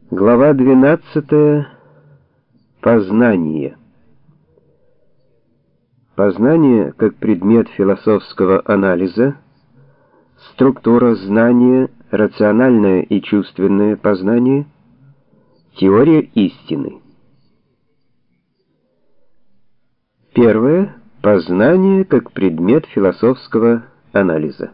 Глава 12. Познание. Познание как предмет философского анализа, структура знания, рациональное и чувственное познание, теория истины. Первое. Познание как предмет философского анализа.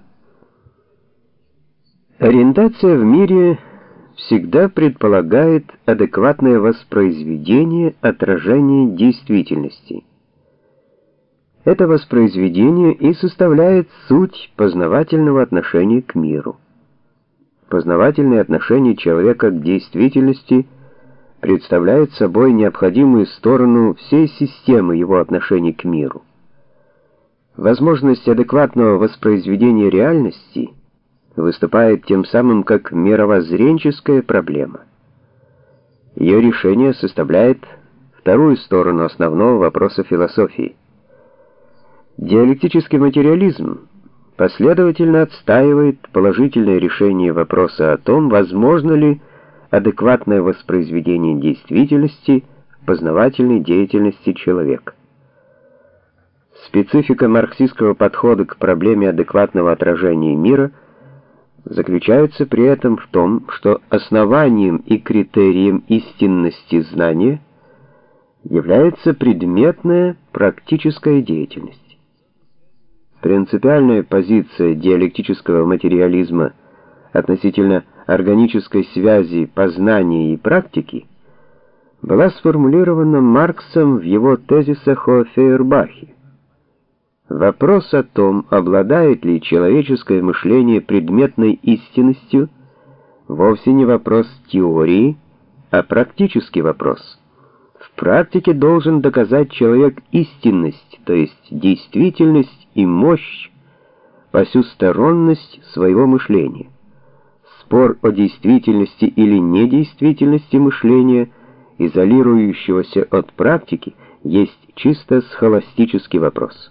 Ориентация в мире всегда предполагает адекватное воспроизведение отражения действительности. Это воспроизведение и составляет суть познавательного отношения к миру. Познавательное отношение человека к действительности представляет собой необходимую сторону всей системы его отношений к миру. Возможность адекватного воспроизведения реальности выступает тем самым как мировоззренческая проблема. Ее решение составляет вторую сторону основного вопроса философии. Диалектический материализм последовательно отстаивает положительное решение вопроса о том, возможно ли адекватное воспроизведение действительности в познавательной деятельности человека. Специфика марксистского подхода к проблеме адекватного отражения мира заключается при этом в том, что основанием и критерием истинности знания является предметная практическая деятельность. Принципиальная позиция диалектического материализма относительно органической связи познания и практики была сформулирована Марксом в его тезисах о Фейербахе. Вопрос о том, обладает ли человеческое мышление предметной истинностью, вовсе не вопрос теории, а практический вопрос. В практике должен доказать человек истинность, то есть действительность и мощь, посюсторонность своего мышления. Спор о действительности или недействительности мышления, изолирующегося от практики, есть чисто схоластический вопрос.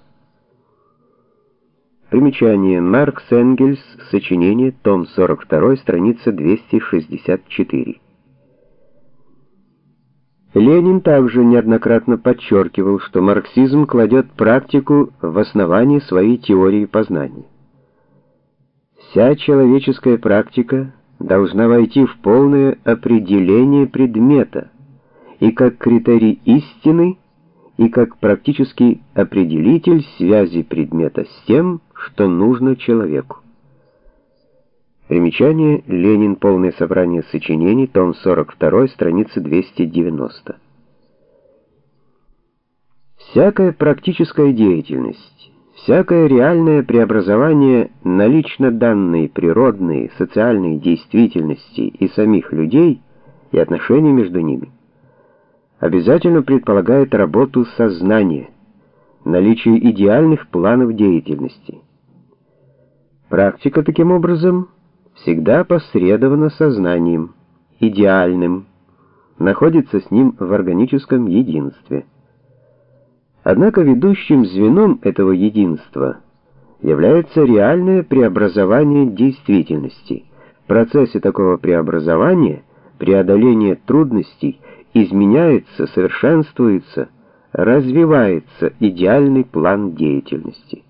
Примечание. Маркс Энгельс. Сочинение. Том 42. Страница 264. Ленин также неоднократно подчеркивал, что марксизм кладет практику в основании своей теории познания. Вся человеческая практика должна войти в полное определение предмета и как критерий истины, и как практический определитель связи предмета с тем, что нужно человеку. Примечание. Ленин. Полное собрание сочинений. Том 42. Страница 290. Всякая практическая деятельность, всякое реальное преобразование налично данной природной, социальной действительности и самих людей и отношений между ними обязательно предполагает работу сознания, наличие идеальных планов деятельности. Практика, таким образом, всегда опосредована сознанием, идеальным, находится с ним в органическом единстве. Однако ведущим звеном этого единства является реальное преобразование действительности. В процессе такого преобразования, преодоления трудностей, изменяется, совершенствуется, развивается идеальный план деятельности.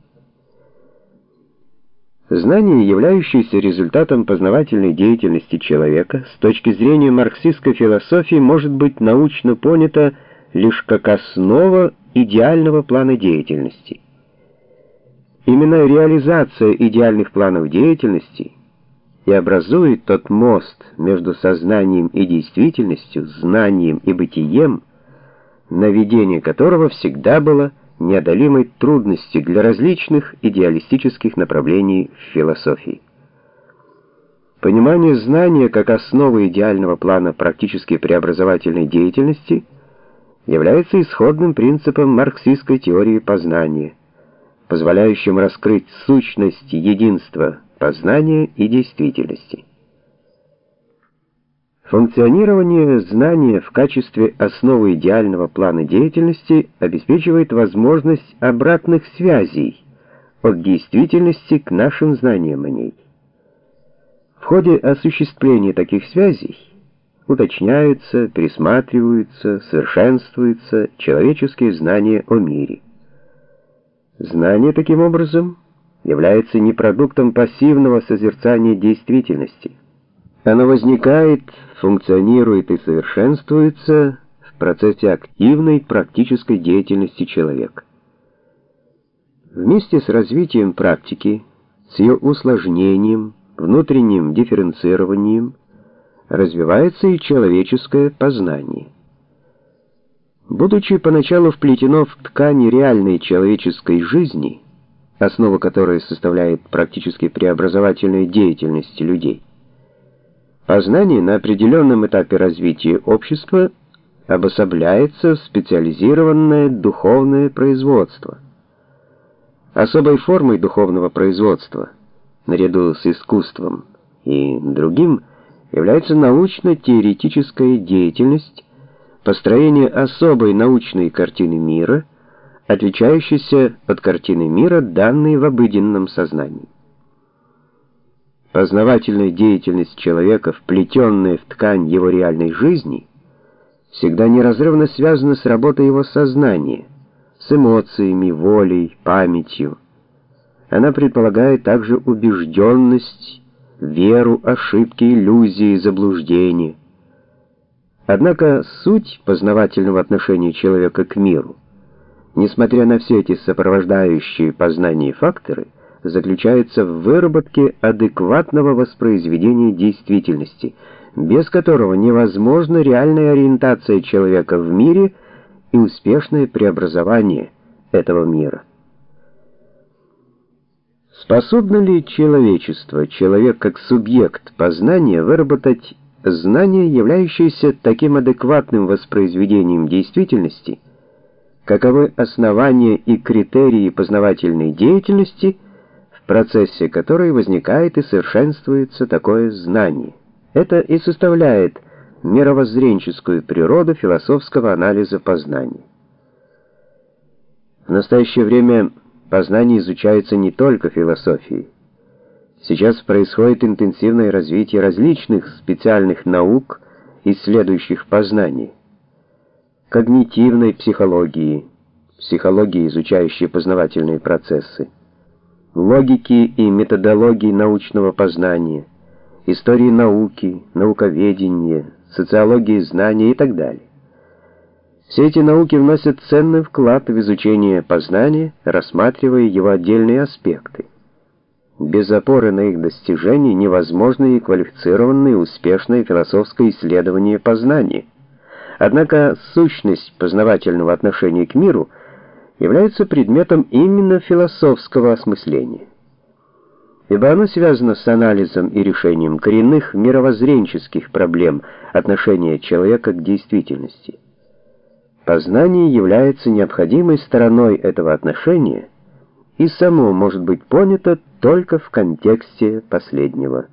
Знание, являющееся результатом познавательной деятельности человека, с точки зрения марксистской философии, может быть научно понято лишь как основа идеального плана деятельности. Именно реализация идеальных планов деятельности и образует тот мост между сознанием и действительностью, знанием и бытием, наведение которого всегда было неодолимой трудностью для различных идеалистических направлений в философии. Понимание знания как основы идеального плана практически преобразовательной деятельности является исходным принципом марксистской теории познания, позволяющим раскрыть сущность единства познания и действительности. Функционирование знания в качестве основы идеального плана деятельности обеспечивает возможность обратных связей от действительности к нашим знаниям о ней. В ходе осуществления таких связей уточняются, пересматриваются, совершенствуются человеческие знания о мире. Знание, таким образом, является не продуктом пассивного созерцания действительности. Оно возникает, функционирует и совершенствуется в процессе активной практической деятельности человека. Вместе с развитием практики, с ее усложнением, внутренним дифференцированием, развивается и человеческое познание. Будучи поначалу вплетено в ткани реальной человеческой жизни, основу которой составляет практически преобразовательная деятельность людей, познание на определенном этапе развития общества обособляется в специализированное духовное производство. Особой формой духовного производства, наряду с искусством и другим, является научно-теоретическая деятельность, построение особой научной картины мира, отличающейся от картины мира, данной в обыденном сознании. Познавательная деятельность человека, вплетенная в ткань его реальной жизни, всегда неразрывно связана с работой его сознания, с эмоциями, волей, памятью. Она предполагает также убежденность, веру, ошибки, иллюзии, заблуждения. Однако суть познавательного отношения человека к миру, несмотря на все эти сопровождающие познание факторы, заключается в выработке адекватного воспроизведения действительности, без которого невозможна реальная ориентация человека в мире и успешное преобразование этого мира. Способно ли человечество, человек как субъект познания, выработать знание, являющееся таким адекватным воспроизведением действительности, каковы основания и критерии познавательной деятельности, в процессе которой возникает и совершенствуется такое знание? Это и составляет мировоззренческую природу философского анализа познания. В настоящее время познание изучается не только философией. Сейчас происходит интенсивное развитие различных специальных наук, исследующих познание. Когнитивной психологии, психологии, изучающей познавательные процессы, логики и методологии научного познания, истории науки, науковедения, социологии знания и так далее. Все эти науки вносят ценный вклад в изучение познания, рассматривая его отдельные аспекты. Без опоры на их достижения невозможно и квалифицированное и успешное философское исследование познания. Однако сущность познавательного отношения к миру является предметом именно философского осмысления, ибо оно связано с анализом и решением коренных мировоззренческих проблем отношения человека к действительности. Познание является необходимой стороной этого отношения и само может быть понято только в контексте последнего.